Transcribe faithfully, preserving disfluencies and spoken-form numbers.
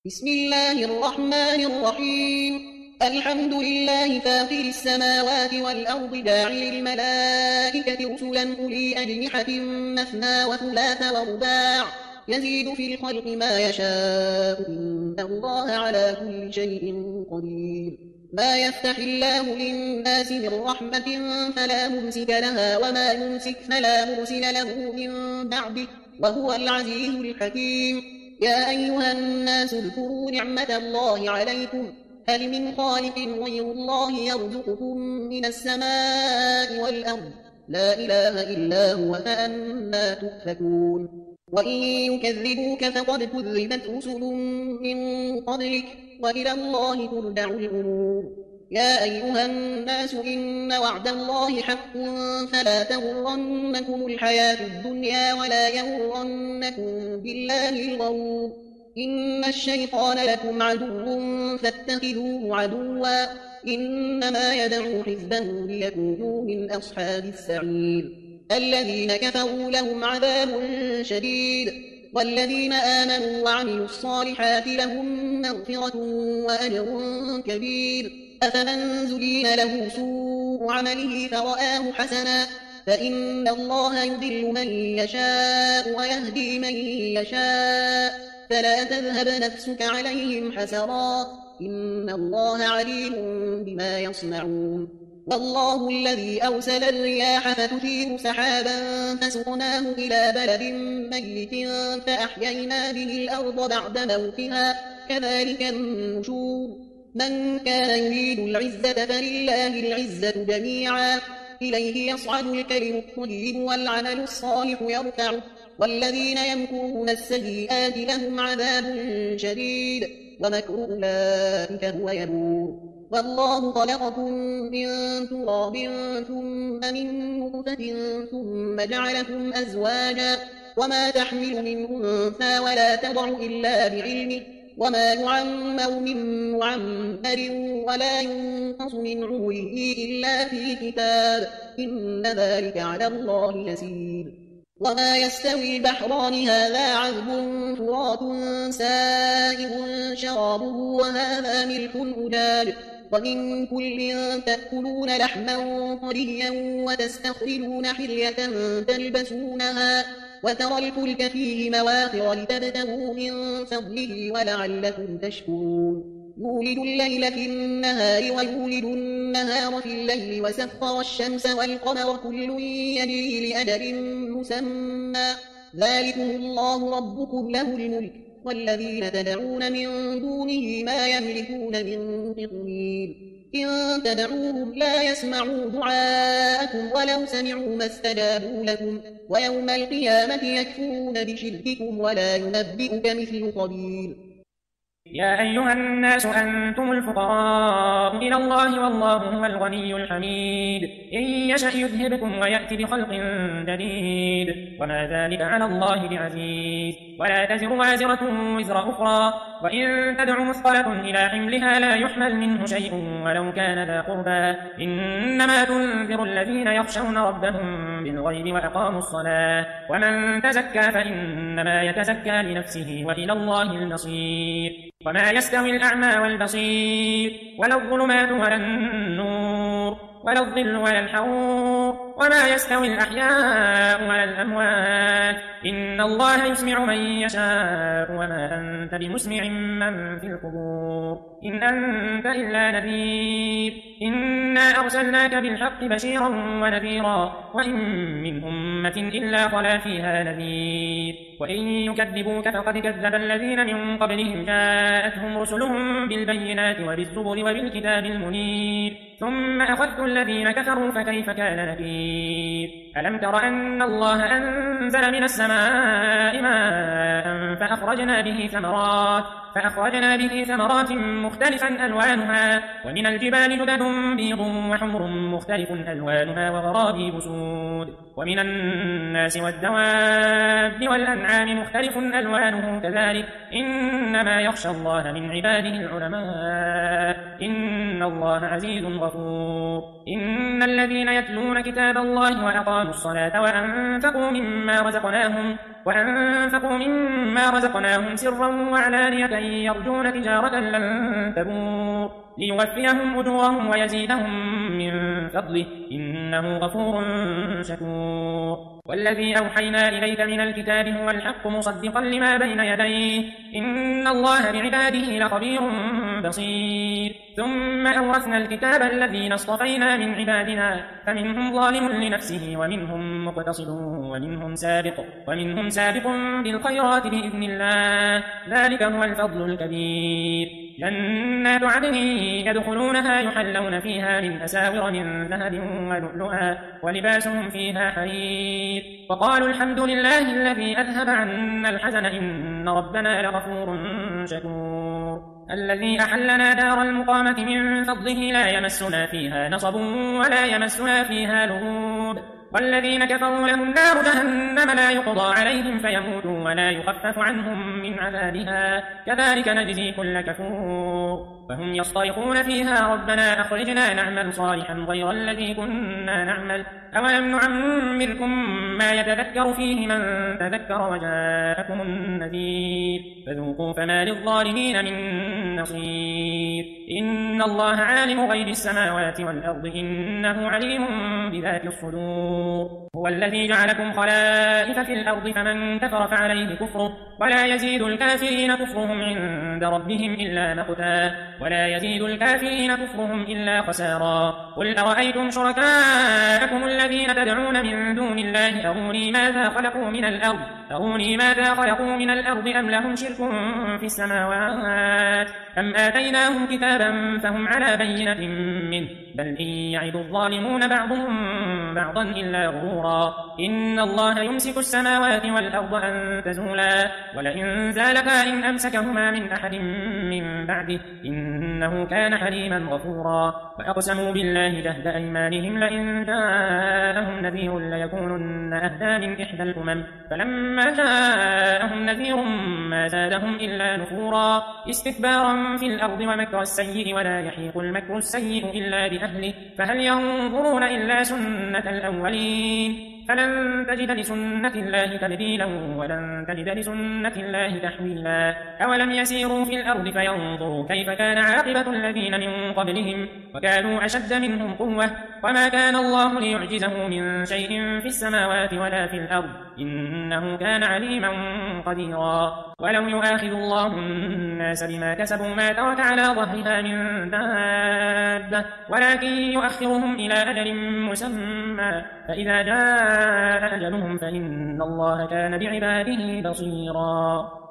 بسم الله الرحمن الرحيم الحمد لله فاطر السماوات والأرض جاعل الملائكة رسلا أولي أجنحة مثنى وثلاث ورباع يزيد في الخلق ما يشاء إن الله على كل شيء قدير. ما يفتح الله للناس من رحمة فلا ممسك لها وما يمسك فلا مرسل له من بعده وهو العزيز الحكيم. يا أيها الناس اذكروا نعمة الله عليكم هل من خالق غير الله يرزقكم من السماء والأرض لا إله إلا هو فأنى تؤفكون. وإن يكذبوك فقد كذبت رسل من قبلك وإلى الله ترجع الأمور. يا أيها الناس إن وعد الله حق فلا تغرنكم الحياة الدنيا ولا يغرنكم بالله الغرور. إن الشيطان لكم عدو فاتخذوه عدوا إنما يدعو حزبه ليكونوا من أصحاب السعير. الذين كفروا لهم عذاب شديد والذين آمنوا وعملوا الصالحات لهم مغفرة وأجر كبير. أفمن زين له سوء عمله فرآه حسنا فإن الله يضل من يشاء ويهدي من يشاء فلا تذهب نفسك عليهم حسرات إن الله عليم بما يصنعون. والله الذي أرسل الرياح فتثير سحابا فسقناه إلى بلد ميت فأحيينا به الأرض بعد موتها كذلك النشور. من كان يريد العزة فلله العزة جميعا إليه يصعد الكلم الطيب والعمل الصالح يرفعه والذين يمكرون السيئات لهم عذاب شديد ومكر أولئك هو يبور. والله خلقكم من تراب ثم من نطفة ثم جعلكم أزواجا وما تحمل من أنثى ولا تضع إلا بعلمه وما يعمر من معمر ولا ينقص من عمره إلا في كتاب إن ذلك على الله يسير. وما يستوي البحران هذا عذب فرات سائغ شرابه وهذا ملح أجاج ومن كل تأكلون لحما طريا وتستخرجون حلية تلبسونها وترى الفلك فيه مواخر لتبتغوا من فضله ولعلكم تشكرون. يولد الليل في النهار ويولد النهار في الليل وسخر الشمس والقمر كل يجري لأجل مسمى ذلكم الله ربكم له الملك والذين تدعون من دونه ما يملكون من قطمير. إن تدعوهم لا يسمعوا دعاءكم ولو سمعوا ما استجابوا لكم ويوم القيامة يكفرون بشرككم ولا ينبئك مثل خبير. يا أيها الناس أنتم الفقراء إلى الله والله هو الغني الحميد. إن يشأ يذهبكم ويأتي بخلق جديد وما ذلك على الله بعزيز. ولا تزر وازرة وزر أخرى وإن تدع مثقلة إلى حملها لا يحمل منه شيء ولو كان ذا قربى إنما تنذر الذين يخشون ربهم بالغيب وأقاموا الصلاة ومن تزكى فإنما يتزكى لنفسه وإلى الله المصير. وما يستوي الأعمى والبصير ولا الظلمات ولا النور ولا الظل ولا الحرور وما يستوي الأحياء ولا الأموات إن الله يسمع من يشاء وما أنت بمسمع من في القبور إن أنت إلا نذير. إنا أرسلناك بالحق بشيرا ونذيرا وإن من أمة إلا خلا فيها نذير. وإن يكذبوك فقد كذب الذين من قبلهم جاءتهم رسلهم بالبينات وبالزبر وبالكتاب المنير ثم أخذت الذين كفروا فكيف كان نكير. ألم تر أن الله أنزل من السماء ماء فأخرجنا به ثمرات فأخرجنا به ثمرات مختلفا ألوانها ومن الجبال جدد بيض وحمر مختلف ألوانها وغرابيب سود ومن الناس والدواب والأنعام مختلف ألوانه كذلك إنما يخشى الله من عباده العلماء إن الله عزيز غفور إن الذين يتلون كتاب الله وأقاموا الصلاة وأنفقوا مما رزقناهم وأنفقوا مما رزقناهم سرا وعلانية يرجون تجارة لن تبور ليوفيهم أجورهم ويزيدهم من فضله إنه غفور شكور والذي أوحينا إليك من الكتاب هو الحق مصدقا لما بين يديه إن الله بعباده لخبير بصير ثم أورثنا الكتاب الذين اصطفينا من عبادنا فمنهم ظالم لنفسه ومنهم مقتصد ومنهم سابق ومنهم سابق بالخيرات بإذن الله ذلك هو الفضل الكبير جنات عدن يدخلونها يحلون فيها من أساور من ذهب ولؤلؤا ولباسهم فيها حرير وقالوا الحمد لله الذي أذهب عنا الحزن إن ربنا لغفور شكور الذي أحلنا دار المقامة من فضله لا يمسنا فيها نصب ولا يمسنا فيها لغوب والذين كفروا لهم نار جهنم لا يقضى عليهم فيموتوا ولا يخفف عنهم من عذابها كذلك نجزي كل كفور فهم يصطرخون فيها ربنا أخرجنا نعمل صالحا غير الذي كنا نعمل أولم نعمركم ما يتذكر فيه من تذكر وجاءكم النذير فذوقوا فما للظالمين من نصير إن الله عالم غيب السماوات والأرض إنه عليم بذات الصدور هو الذي جعلكم خلائف في الأرض فمن كفر فعليه كفره ولا يزيد الكافرين كفرهم عند ربهم إلا مقتا ولا يزيد الكافرين كفرهم إلا خسارا قل أرأيتم شركاءكم الذين تدعون من دون الله أروني ماذا خلقوا من الأرض أروني ماذا خلقوا من الأرض أم لهم شرك في السماوات أم آتيناهم كتابا فهم على بينة منه بل إن يعد الظالمون بعضهم بعضا إلا غرورا إن الله يمسك السماوات والأرض أن تزولا ولئن زالتا إن أمسكهما من أحد من بعده إنه كان حليما غفورا وأقسموا بالله جهد أيمانهم لئن جاءهم نذير ليكونن أهدى من إحدى الأمم فلما جاءهم نذير ما زادهم إلا نفورا استكبارا في الأرض ومكر السيء ولا يحيق المكر السيء إلا بأهله فهل ينظرون إلا سنة الأولين فلن تجد لسنة الله تبديلا ولن تجد لسنة الله تحويلا أولم يسيروا في الأرض فينظروا كيف كان عاقبة الذين من قبلهم وكانوا أشد منهم قوة وما كان الله ليعجزه من شيء في السماوات ولا في الأرض إنه كان عليما قديرا ولو يؤاخذ الله الناس بما كسبوا ما ترك على ظهرها من دابة ولكن يؤخرهم إلى أجل مسمى فإذا جاء أجلهم فإن الله كان بعباده بصيرا